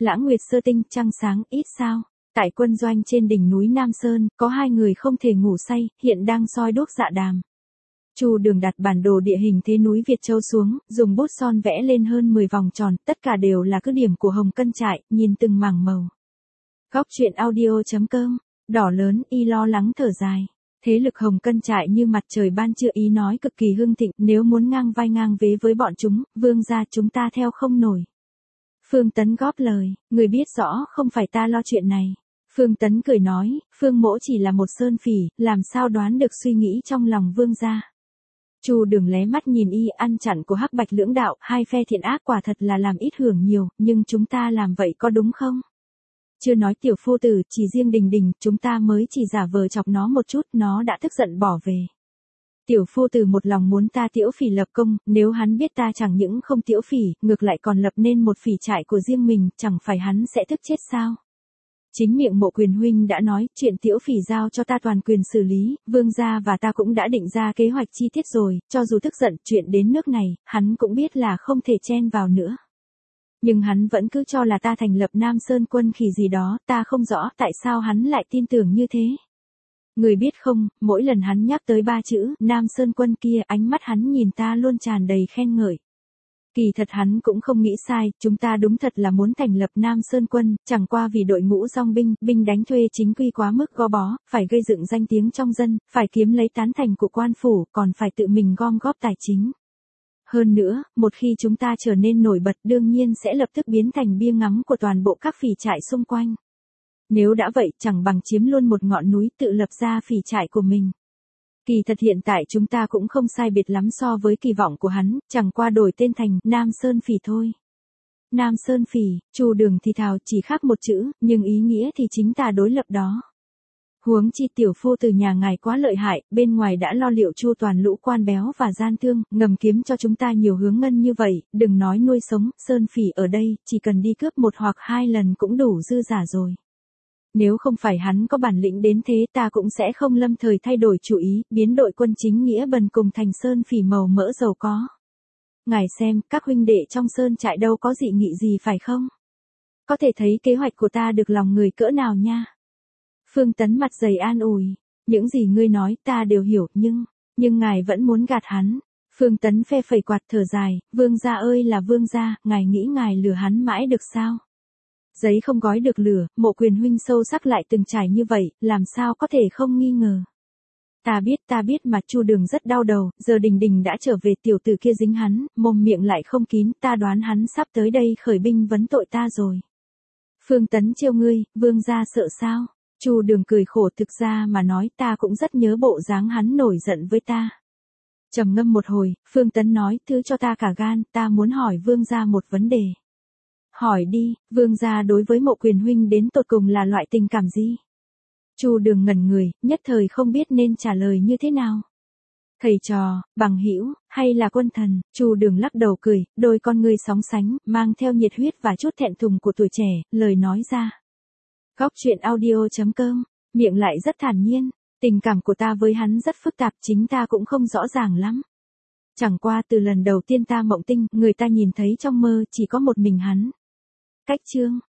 Lãng nguyệt sơ tinh, trăng sáng, ít sao. Tại quân doanh trên đỉnh núi Nam Sơn, có hai người không thể ngủ say, hiện đang soi đuốc dạ đàm. Chu Đường đặt bản đồ địa hình thế núi Việt Châu xuống, dùng bút son vẽ lên hơn 10 vòng tròn, tất cả đều là cứ điểm của Hồng Cân trại, nhìn từng mảng màu. Góc truyện audio.com, đỏ lớn, y lo lắng thở dài. Thế lực Hồng Cân trại như mặt trời ban trưa, ý nói cực kỳ hưng thịnh, nếu muốn ngang vai ngang vế với bọn chúng, vương gia chúng ta theo không nổi. Phương Tấn góp lời, người biết rõ không phải ta lo chuyện này. Phương Tấn cười nói, Phương mỗ chỉ là một sơn phỉ, làm sao đoán được suy nghĩ trong lòng vương gia. Chu Đường lé mắt nhìn y, ăn chặn của hắc bạch lưỡng đạo, hai phe thiện ác quả thật là làm ít hưởng nhiều, nhưng chúng ta làm vậy có đúng không? Chưa nói tiểu phu tử, chỉ riêng Đình Đình, chúng ta mới chỉ giả vờ chọc nó một chút, nó đã tức giận bỏ về. Tiểu phu tử một lòng muốn ta Tiễu Phỉ lập công, nếu hắn biết ta chẳng những không Tiễu Phỉ, ngược lại còn lập nên một phỉ trại của riêng mình, chẳng phải hắn sẽ tức chết sao? Chính miệng Mộ Quyền huynh đã nói, chuyện Tiễu Phỉ giao cho ta toàn quyền xử lý, vương gia và ta cũng đã định ra kế hoạch chi tiết rồi, cho dù tức giận chuyện đến nước này, hắn cũng biết là không thể chen vào nữa. Nhưng hắn vẫn cứ cho là ta thành lập Nam Sơn quân khỉ gì đó, ta không rõ tại sao hắn lại tin tưởng như thế. Người biết không, mỗi lần hắn nhắc tới ba chữ Nam Sơn quân kia, ánh mắt hắn nhìn ta luôn tràn đầy khen ngợi. Kỳ thật hắn cũng không nghĩ sai, chúng ta đúng thật là muốn thành lập Nam Sơn quân, chẳng qua vì đội ngũ dong binh, binh đánh thuê chính quy quá mức gò bó, phải gây dựng danh tiếng trong dân, phải kiếm lấy tán thành của quan phủ, còn phải tự mình gom góp tài chính. Hơn nữa, một khi chúng ta trở nên nổi bật đương nhiên sẽ lập tức biến thành bia ngắm của toàn bộ các phỉ trại xung quanh. Nếu đã vậy, chẳng bằng chiếm luôn một ngọn núi tự lập ra phỉ trại của mình. Kỳ thật hiện tại chúng ta cũng không sai biệt lắm so với kỳ vọng của hắn, chẳng qua đổi tên thành Nam Sơn Phỉ thôi. Nam Sơn Phỉ, Chu Đường thì thào, chỉ khác một chữ, nhưng ý nghĩa thì chính tà đối lập đó. Huống chi tiểu phu từ nhà ngài quá lợi hại, bên ngoài đã lo liệu chu toàn lũ quan béo và gian thương, ngầm kiếm cho chúng ta nhiều hướng ngân như vậy, đừng nói nuôi sống, Sơn Phỉ ở đây, chỉ cần đi cướp một hoặc hai lần cũng đủ dư giả rồi. Nếu không phải hắn có bản lĩnh đến thế ta cũng sẽ không lâm thời thay đổi chủ ý, biến đội quân chính nghĩa bần cùng thành Sơn Phỉ màu mỡ giàu có. Ngài xem, các huynh đệ trong Sơn trại đâu có dị nghị gì phải không? Có thể thấy kế hoạch của ta được lòng người cỡ nào nha. Phương Tấn mặt dày an ủi, những gì ngươi nói ta đều hiểu, nhưng ngài vẫn muốn gạt hắn. Phương Tấn phe phẩy quạt thở dài, vương gia ơi là vương gia, ngài nghĩ ngài lừa hắn mãi được sao? Giấy không gói được lửa, Mộ Quyền huynh sâu sắc lại từng trải như vậy, làm sao có thể không nghi ngờ. Ta biết mà. Chu Đường rất đau đầu, giờ Đình Đình đã trở về, tiểu tử kia dính hắn, mồm miệng lại không kín, ta đoán hắn sắp tới đây khởi binh vấn tội ta rồi. Phương Tấn trêu ngươi, vương gia sợ sao? Chu Đường cười khổ, thực ra mà nói ta cũng rất nhớ bộ dáng hắn nổi giận với ta. Trầm ngâm một hồi, Phương Tấn nói, thứ cho ta cả gan, ta muốn hỏi vương gia một vấn đề. Hỏi đi, vương gia đối với Mộ Quyền huynh đến tột cùng là loại tình cảm gì? Chu Đường ngẩn người, nhất thời không biết nên trả lời như thế nào. Thầy trò, bằng hữu, hay là quân thần? Chu Đường lắc đầu cười, đôi con ngươi sóng sánh, mang theo nhiệt huyết và chút thẹn thùng của tuổi trẻ, lời nói ra. Góc truyện audio.com, miệng lại rất thản nhiên, tình cảm của ta với hắn rất phức tạp, chính ta cũng không rõ ràng lắm. Chẳng qua từ lần đầu tiên ta mộng tinh, người ta nhìn thấy trong mơ chỉ có một mình hắn. Cách chương